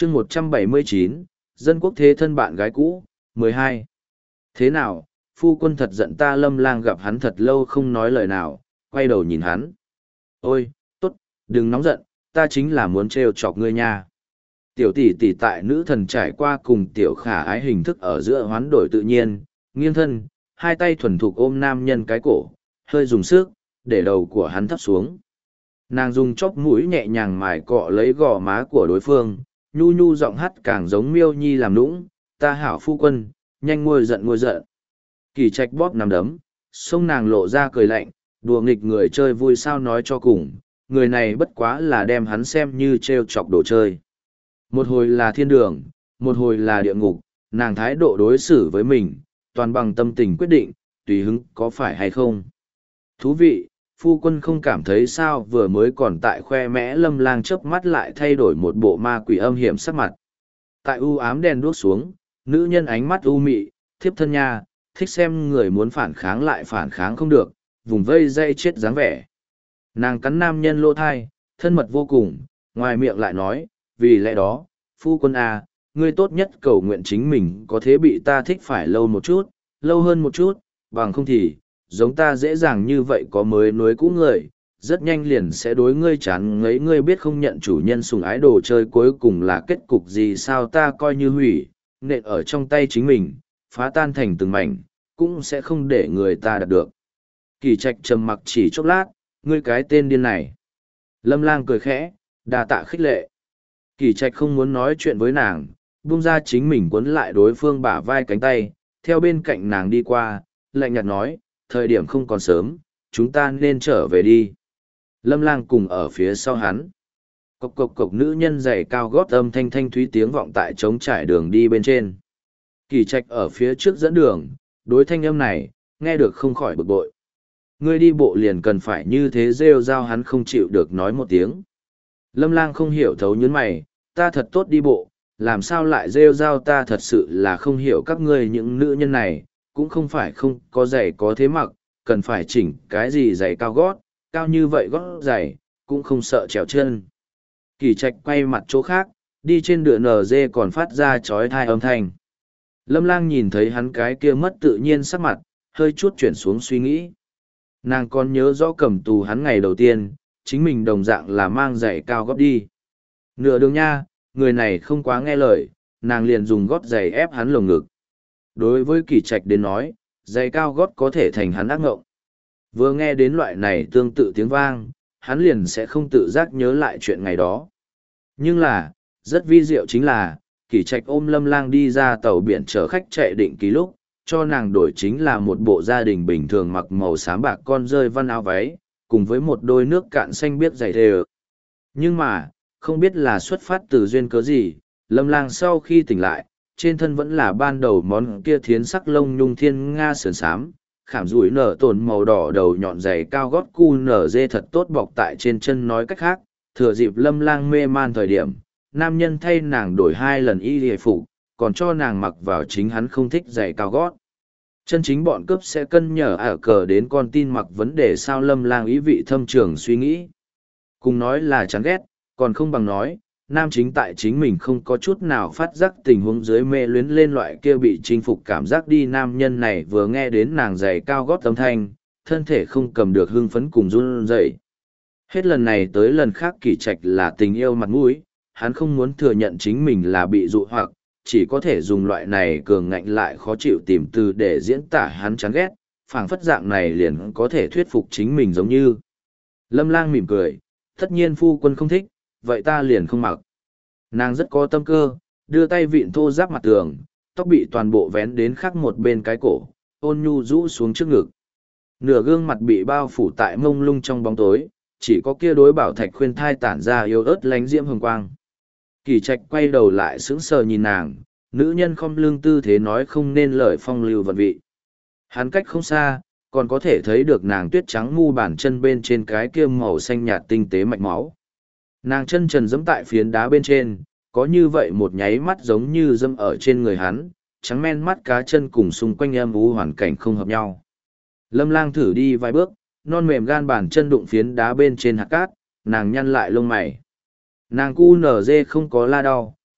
chương 179, dân quốc thế thân bạn gái cũ, 12. Thế nào, phu quân thật giận ta? Lâm Lang gặp hắn thật lâu không nói lời nào, quay đầu nhìn hắn. Ôi, tốt, đừng nóng giận, ta chính là muốn trêu chọc ngươi nha. Tiểu tỷ tỷ tại nữ thần trải qua cùng tiểu khả ái hình thức ở giữa hoán đổi tự nhiên, nghiêng thân, hai tay thuần thục ôm nam nhân cái cổ, hơi dùng sức, để đầu của hắn thấp xuống. Nàng dùng chóp mũi nhẹ nhàng mài cọ lấy gò má của đối phương, nhu nhu giọng hát càng giống miêu nhi làm nũng, ta hảo phu quân, nhanh nguôi giận nguôi giận. Kỳ trạch bóp nằm đấm, sông nàng lộ ra cười lạnh, đùa nghịch người chơi vui sao nói cho cùng, người này bất quá là đem hắn xem như trêu chọc đồ chơi. Một hồi là thiên đường, một hồi là địa ngục, nàng thái độ đối xử với mình, toàn bằng tâm tình quyết định, tùy hứng có phải hay không. Thú vị, phu quân không cảm thấy sao? Vừa mới còn tại khoe mẽ Lâm Lang chớp mắt lại thay đổi một bộ ma quỷ âm hiểm sắc mặt. Tại u ám đèn đuốc xuống, nữ nhân ánh mắt u mị, thiếp thân nha, thích xem người muốn phản kháng lại phản kháng không được, vùng vây dây chết dáng vẻ. Nàng cắn nam nhân lỗ thai, thân mật vô cùng, ngoài miệng lại nói, vì lẽ đó, phu quân à, ngươi tốt nhất cầu nguyện chính mình có thể bị ta thích phải lâu một chút, lâu hơn một chút, bằng không thì, giống ta dễ dàng như vậy có mới nuối cũ người, rất nhanh liền sẽ đối ngươi chán ngấy. Ngươi biết không, nhận chủ nhân sủng ái đồ chơi cuối cùng là kết cục gì sao? Ta coi như hủy, nện ở trong tay chính mình, phá tan thành từng mảnh, cũng sẽ không để người ta đạt được. Kỳ trạch trầm mặc chỉ chốc lát, ngươi cái tên điên này. Lâm Lang cười khẽ, đa tạ khích lệ. Kỳ trạch không muốn nói chuyện với nàng, buông ra chính mình quấn lại đối phương bả vai cánh tay, theo bên cạnh nàng đi qua, lạnh nhạt nói, thời điểm không còn sớm, chúng ta nên trở về đi. Lâm Lang cùng ở phía sau hắn. Cộc cộc cộc, nữ nhân giày cao gót âm thanh thanh thúy tiếng vọng tại trống trải đường đi bên trên. Kỳ trạch ở phía trước dẫn đường, đối thanh âm này, nghe được không khỏi bực bội. Ngươi đi bộ liền cần phải như thế, rêu rao hắn không chịu được nói một tiếng. Lâm Lang không hiểu thấu nhớn mày, ta thật tốt đi bộ, làm sao lại rêu rao? Ta thật sự là không hiểu các ngươi những nữ nhân này, cũng không phải không có giày có thế mặc, cần phải chỉnh cái gì giày cao gót, cao như vậy gót giày, cũng không sợ trèo chân. Kỳ trạch quay mặt chỗ khác, đi trên đường NG còn phát ra chói tai âm thanh. Lâm Lang nhìn thấy hắn cái kia mất tự nhiên sắc mặt, hơi chút chuyển xuống suy nghĩ. Nàng còn nhớ rõ cầm tù hắn ngày đầu tiên, chính mình đồng dạng là mang giày cao gót đi. Nửa đường nha, người này không quá nghe lời, nàng liền dùng gót giày ép hắn lồng ngực. Đối với Kỳ trạch đến nói, giày cao gót có thể thành hắn ác ngộng. Vừa nghe đến loại này tương tự tiếng vang, hắn liền sẽ không tự giác nhớ lại chuyện ngày đó. Nhưng là, rất vi diệu chính là, Kỳ trạch ôm Lâm Lang đi ra tàu biển chở khách chạy định ký lúc, cho nàng đổi chính là một bộ gia đình bình thường mặc màu xám bạc con rơi văn áo váy, cùng với một đôi nước cạn xanh biếc giày thề. Nhưng mà, không biết là xuất phát từ duyên cớ gì, Lâm Lang sau khi tỉnh lại, trên thân vẫn là ban đầu món kia thiến sắc lông nhung thiên nga sườn xám, khảm rủi nở tổn màu đỏ đầu nhọn giày cao gót cu nở dê thật tốt bọc tại trên chân. Nói cách khác, thừa dịp Lâm Lang mê man thời điểm, nam nhân thay nàng đổi 2 lần y hề phục, còn cho nàng mặc vào chính hắn không thích giày cao gót. Chân chính bọn cướp sẽ cân nhở ở cờ đến con tin mặc vấn đề sao? Lâm Lang ý vị thâm trường suy nghĩ. Cùng nói là chán ghét, còn không bằng nói, nam chính tại chính mình không có chút nào phát giác tình huống dưới mê luyến lên loại kia bị chinh phục cảm giác đi. Nam nhân này vừa nghe đến nàng giày cao gót âm thanh, thân thể không cầm được hưng phấn cùng run rẩy. Hết lần này tới lần khác Kỳ trạch là tình yêu mặt mũi, hắn không muốn thừa nhận chính mình là bị dụ hoặc, chỉ có thể dùng loại này cường ngạnh lại khó chịu tìm từ để diễn tả hắn chán ghét, phảng phất dạng này liền có thể thuyết phục chính mình giống như. Lâm Lang mỉm cười, tất nhiên phu quân không thích, vậy ta liền không mặc. Nàng rất có tâm cơ, đưa tay vịn thô ráp mặt tường, tóc bị toàn bộ vén đến khác một bên cái cổ, ôn nhu rũ xuống trước ngực. Nửa gương mặt bị bao phủ tại mông lung trong bóng tối, chỉ có kia đối bảo thạch khuyên thai tản ra yếu ớt lánh diễm hồng quang. Kỳ trạch quay đầu lại sững sờ nhìn nàng, nữ nhân khom lưng tư thế nói không nên lời phong lưu vận vị. Hắn cách không xa, còn có thể thấy được nàng tuyết trắng mu bàn chân bên trên cái kia màu xanh nhạt tinh tế mạch máu. Nàng chân trần giẫm tại phiến đá bên trên, có như vậy một nháy mắt giống như dâm ở trên người hắn, trắng men mắt cá chân cùng xung quanh âm u hoàn cảnh không hợp nhau. Lâm Lang thử đi vài bước, non mềm gan bàn chân đụng phiến đá bên trên hạt cát, nàng nhăn lại lông mày. Nàng cu nở dê không có la đau,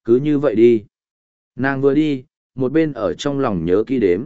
cứ như vậy đi. Nàng vừa đi, một bên ở trong lòng nhớ kỹ đếm.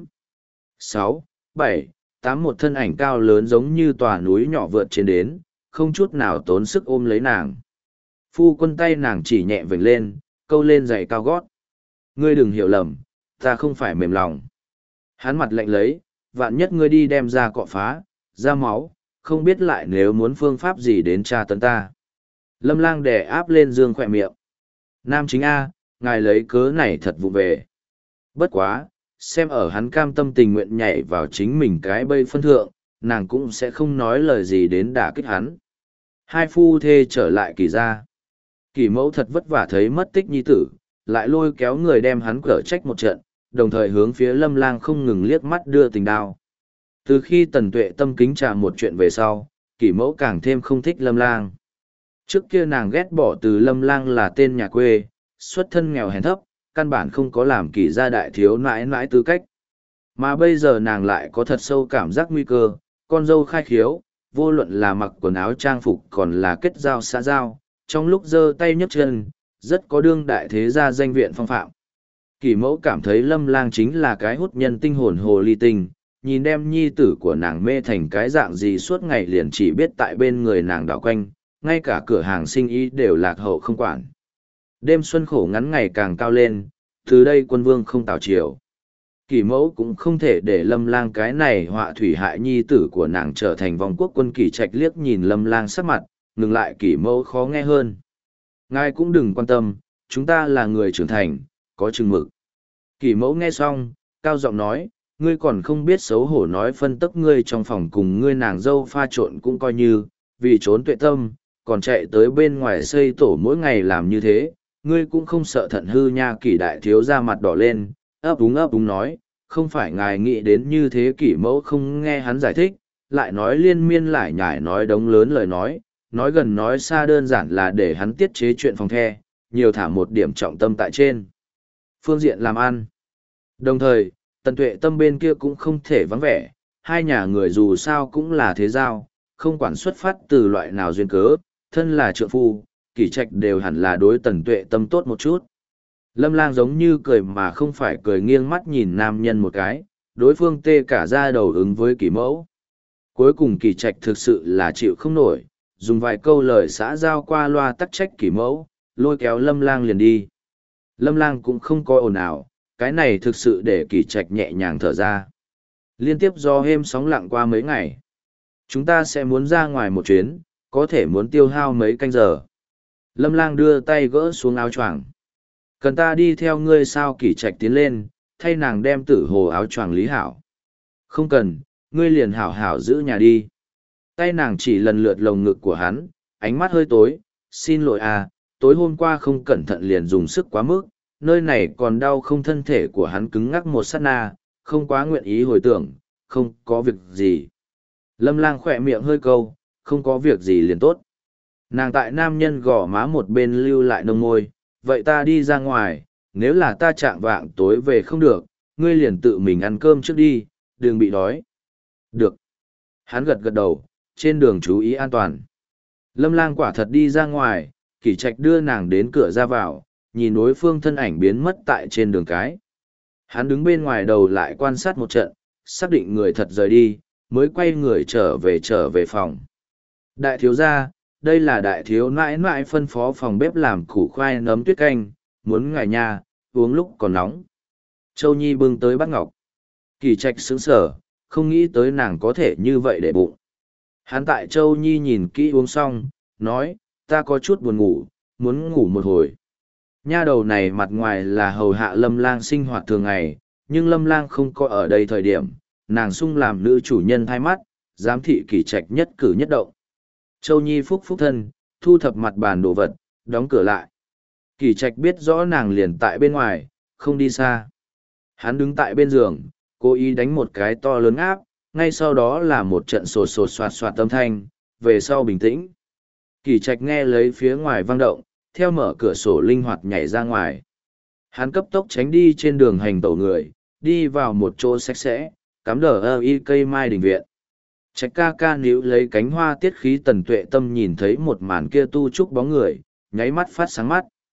6, 7, 8 một thân ảnh cao lớn giống như tòa núi nhỏ vượt trên đến, không chút nào tốn sức ôm lấy nàng. Phu quân tay nàng chỉ nhẹ vểnh lên, câu lên giày cao gót. Ngươi đừng hiểu lầm, ta không phải mềm lòng. Hắn mặt lạnh lấy, vạn nhất ngươi đi đem ra cọ phá, ra máu, không biết lại nếu muốn phương pháp gì đến tra tấn ta. Lâm Lang đè áp lên Dương khỏe miệng. Nam chính A, ngài lấy cớ này thật vụ về. Bất quá, xem ở hắn cam tâm tình nguyện nhảy vào chính mình cái bây phân thượng, nàng cũng sẽ không nói lời gì đến đả kích hắn. Hai phu thê trở lại Kỳ gia. Kỳ mẫu thật vất vả thấy mất tích nhi tử, lại lôi kéo người đem hắn cở trách một trận, đồng thời hướng phía Lâm Lang không ngừng liếc mắt đưa tình đao. Từ khi Tần Tuệ tâm kính trà một chuyện về sau, Kỳ mẫu càng thêm không thích Lâm Lang. Trước kia nàng ghét bỏ từ Lâm Lang là tên nhà quê, xuất thân nghèo hèn thấp, căn bản không có làm Kỳ gia đại thiếu nãi nãi tư cách. Mà bây giờ nàng lại có thật sâu cảm giác nguy cơ, con dâu khai khiếu, vô luận là mặc quần áo trang phục còn là kết giao xã giao, trong lúc giơ tay nhấc chân, rất có đương đại thế gia danh viện phong phạm. Kỳ mẫu cảm thấy Lâm Lang chính là cái hút nhân tinh hồn hồ ly tinh, nhìn đem nhi tử của nàng mê thành cái dạng gì suốt ngày liền chỉ biết tại bên người nàng đảo quanh, ngay cả cửa hàng sinh ý đều lạc hậu không quản. Đêm xuân khổ ngắn ngày càng cao lên, từ đây quân vương không tào chiều. Kỳ mẫu cũng không thể để Lâm Lang cái này họa thủy hại nhi tử của nàng trở thành vòng quốc quân. Kỳ Trạch liếc nhìn Lâm Lang sắc mặt, ngừng lại Kỳ mẫu khó nghe hơn. Ngài cũng đừng quan tâm, chúng ta là người trưởng thành, có chừng mực. Kỳ mẫu nghe xong, cao giọng nói, ngươi còn không biết xấu hổ nói phân tức ngươi trong phòng cùng ngươi nàng dâu pha trộn cũng coi như, vì trốn tuệ tâm, còn chạy tới bên ngoài xây tổ mỗi ngày làm như thế, ngươi cũng không sợ thận hư nha. Kỳ đại thiếu ra mặt đỏ lên, ấp úng nói, không phải ngài nghĩ đến như thế. Kỷ mẫu không nghe hắn giải thích, lại nói liên miên lại nhải nói đống lớn lời nói gần nói xa, đơn giản là để hắn tiết chế chuyện phòng the, nhiều thả một điểm trọng tâm tại trên phương diện làm ăn. Đồng thời, Tần Tuệ tâm bên kia cũng không thể vắng vẻ, hai nhà người dù sao cũng là thế giao, không quản xuất phát từ loại nào duyên cớ, thân là trượng phu, Kỷ Trạch đều hẳn là đối Tần Tuệ tâm tốt một chút. Lâm Lang giống như cười mà không phải cười, nghiêng mắt nhìn nam nhân một cái, đối phương tê cả da đầu ứng với Kỳ mẫu. Cuối cùng Kỳ Trạch thực sự là chịu không nổi, dùng vài câu lời xã giao qua loa tắc trách Kỳ mẫu, lôi kéo Lâm Lang liền đi. Lâm Lang cũng không có ồn ào, cái này thực sự để Kỳ Trạch nhẹ nhàng thở ra. Liên tiếp do êm sóng lặng qua mấy ngày. Chúng ta sẽ muốn ra ngoài một chuyến, có thể muốn tiêu hao mấy canh giờ. Lâm Lang đưa tay gỡ xuống áo choàng. Cần ta đi theo ngươi sao? Kỷ Trạch tiến lên, thay nàng đem tử hồ áo choàng lý hảo. Không cần, ngươi liền hảo hảo giữ nhà đi. Tay nàng chỉ lần lượt lồng ngực của hắn, ánh mắt hơi tối. Xin lỗi à, tối hôm qua không cẩn thận liền dùng sức quá mức, nơi này còn đau không? Thân thể của hắn cứng ngắc một sát na, không quá nguyện ý hồi tưởng, không có việc gì. Lâm Lang khỏe miệng hơi câu, không có việc gì liền tốt. Nàng tại nam nhân gò má một bên lưu lại nông môi, vậy ta đi ra ngoài, nếu là ta chạng vạng tối về không được, ngươi liền tự mình ăn cơm trước đi, đừng bị đói. Được. Hắn gật gật đầu, trên đường chú ý an toàn. Lâm Lang quả thật đi ra ngoài, Kỷ Trạch đưa nàng đến cửa ra vào, nhìn đối phương thân ảnh biến mất tại trên đường cái. Hắn đứng bên ngoài đầu lại quan sát một trận, xác định người thật rời đi, mới quay người trở về phòng. Đại thiếu gia, đây là đại thiếu nãi nãi phân phó phòng bếp làm củ khoai nấm tuyết canh, muốn ngài nha, uống lúc còn nóng. Châu Nhi bưng tới bát ngọc. Kỳ Trạch sững sờ, không nghĩ tới nàng có thể như vậy để bụng. Hắn tại Châu Nhi nhìn kỹ uống xong, nói, ta có chút buồn ngủ, muốn ngủ một hồi. Nha đầu này mặt ngoài là hầu hạ Lâm Lang sinh hoạt thường ngày, nhưng Lâm Lang không có ở đây thời điểm, nàng sung làm nữ chủ nhân thay mắt, giám thị Kỳ Trạch nhất cử nhất động. Châu Nhi phúc thân, thu thập mặt bàn đồ vật, đóng cửa lại. Kỳ Trạch biết rõ nàng liền tại bên ngoài, không đi xa. Hắn đứng tại bên giường, cố ý đánh một cái to lớn áp, ngay sau đó là một trận sột sột soạt soạt âm thanh, về sau bình tĩnh. Kỳ Trạch nghe lấy phía ngoài vang động, theo mở cửa sổ linh hoạt nhảy ra ngoài. Hắn cấp tốc tránh đi trên đường hành tẩu người, đi vào một chỗ sạch sẽ, cắm đờ y cây mai đình viện. Trạch ca ca níu lấy cánh hoa tiết khí. Tần Tuệ tâm nhìn thấy một màn kia tu trúc bóng người, nháy mắt phát sáng mắt.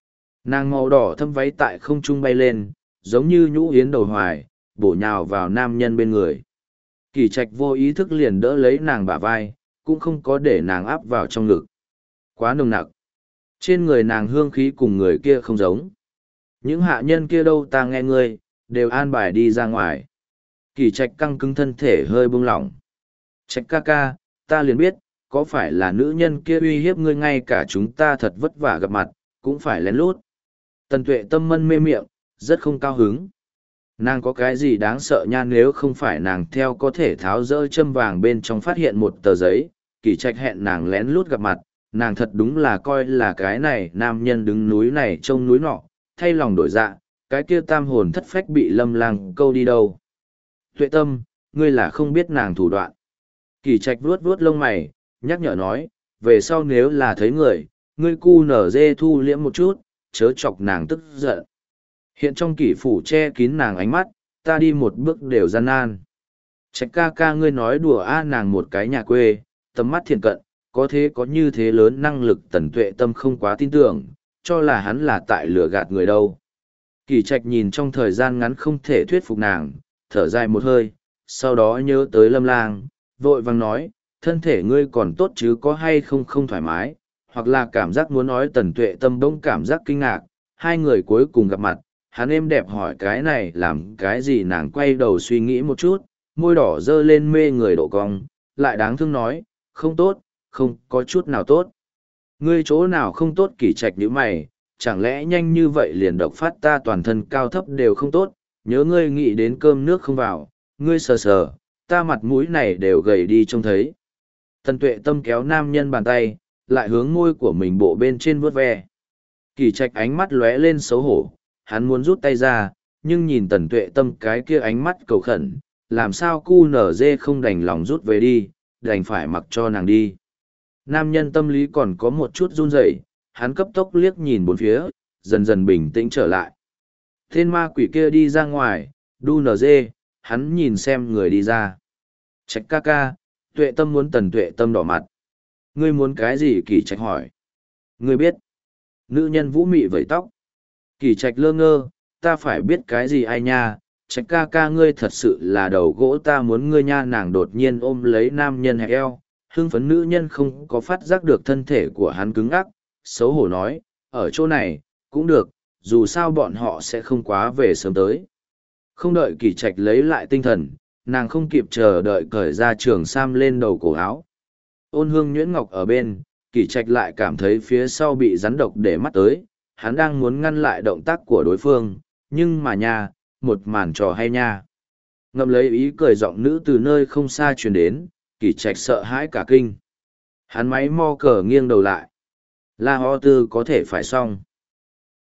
Nàng màu đỏ thâm váy tại không trung bay lên, giống như nhũ yến đầu hoài, bổ nhào vào nam nhân bên người. Kỳ trạch vô ý thức liền đỡ lấy nàng bả vai, cũng không có để nàng áp vào trong ngực. Quá nồng nặc. Trên người nàng hương khí cùng người kia không giống. Những hạ nhân kia đâu ta nghe ngươi, đều an bài đi ra ngoài. Kỳ trạch căng cứng thân thể hơi buông lỏng. Trạch ca ca, ta liền biết, có phải là nữ nhân kia uy hiếp ngươi ngay cả chúng ta thật vất vả gặp mặt, cũng phải lén lút. Tần Tuệ Tâm mân mê miệng, rất không cao hứng. Nàng có cái gì đáng sợ nha, nếu không phải nàng theo có thể tháo rỡ châm vàng bên trong phát hiện một tờ giấy, Kỳ trạch hẹn nàng lén lút gặp mặt, nàng thật đúng là coi là cái này nam nhân đứng núi này trông núi nọ, thay lòng đổi dạ, cái kia tam hồn thất phách bị Lâm Lang câu đi đâu. Tuệ Tâm, ngươi là không biết nàng thủ đoạn. Kỳ trạch vuốt vuốt lông mày, nhắc nhở nói, về sau nếu là thấy người, ngươi cu nở dê thu liễm một chút, chớ chọc nàng tức giận. Hiện trong kỷ phủ che kín nàng ánh mắt, ta đi một bước đều gian nan. Trạch ca ca ngươi nói đùa nàng một cái nhà quê, tầm mắt thiện cận, có thế có như thế lớn năng lực. Tần Tuệ Tâm không quá tin tưởng, cho là hắn là tại lừa gạt người đâu. Kỳ trạch nhìn trong thời gian ngắn không thể thuyết phục nàng, thở dài một hơi, sau đó nhớ tới Lâm Lang, vội vàng nói, thân thể ngươi còn tốt chứ, có hay không không thoải mái, hoặc là cảm giác muốn nói. Tần Tuệ Tâm bỗng cảm giác kinh ngạc, hai người cuối cùng gặp mặt, hắn êm đẹp hỏi cái này làm cái gì. Nàng quay đầu suy nghĩ một chút, môi đỏ dơ lên mê người độ cong, lại đáng thương nói, không tốt, không có chút nào tốt. Ngươi chỗ nào không tốt? Kỳ trạch nhíu mày, chẳng lẽ nhanh như vậy liền độc phát? Ta toàn thân cao thấp đều không tốt, nhớ ngươi nghĩ đến cơm nước không vào, ngươi sờ sờ, ta mặt mũi này đều gầy đi trông thấy. Tần Tuệ Tâm kéo nam nhân bàn tay, lại hướng môi của mình bộ bên trên vuốt ve. Kỳ trạch ánh mắt lóe lên xấu hổ, hắn muốn rút tay ra, nhưng nhìn Tần Tuệ Tâm cái kia ánh mắt cầu khẩn, làm sao cu nở dê không đành lòng rút về đi, đành phải mặc cho nàng đi. Nam nhân tâm lý còn có một chút run rẩy, hắn cấp tốc liếc nhìn bốn phía, dần dần bình tĩnh trở lại. Tên ma quỷ kia đi ra ngoài, đu nở dê, hắn nhìn xem người đi ra. Trạch ca ca, Tuệ Tâm muốn. Tần Tuệ Tâm đỏ mặt. Ngươi muốn cái gì? Kỳ trạch hỏi. Ngươi biết. Nữ nhân vũ mị vẩy tóc. Kỳ trạch lơ ngơ, ta phải biết cái gì ai nha? Trạch ca ca ngươi thật sự là đầu gỗ, ta muốn ngươi nha. Nàng đột nhiên ôm lấy nam nhân hẹp eo, hưng phấn. Nữ nhân không có phát giác được thân thể của hắn cứng ngắc, xấu hổ nói, ở chỗ này, cũng được, dù sao bọn họ sẽ không quá về sớm tới. Không đợi Kỳ trạch lấy lại tinh thần, nàng không kịp chờ đợi cởi ra trường sam lên đầu cổ áo. Ôn hương nhuyễn ngọc ở bên, Kỳ trạch lại cảm thấy phía sau bị rắn độc để mắt tới, hắn đang muốn ngăn lại động tác của đối phương, nhưng mà nha, một màn trò hay nha. Ngậm lấy ý cười giọng nữ từ nơi không xa truyền đến, Kỳ trạch sợ hãi cả kinh. Hắn máy mo cờ nghiêng đầu lại. La Ho Tư có thể phải xong.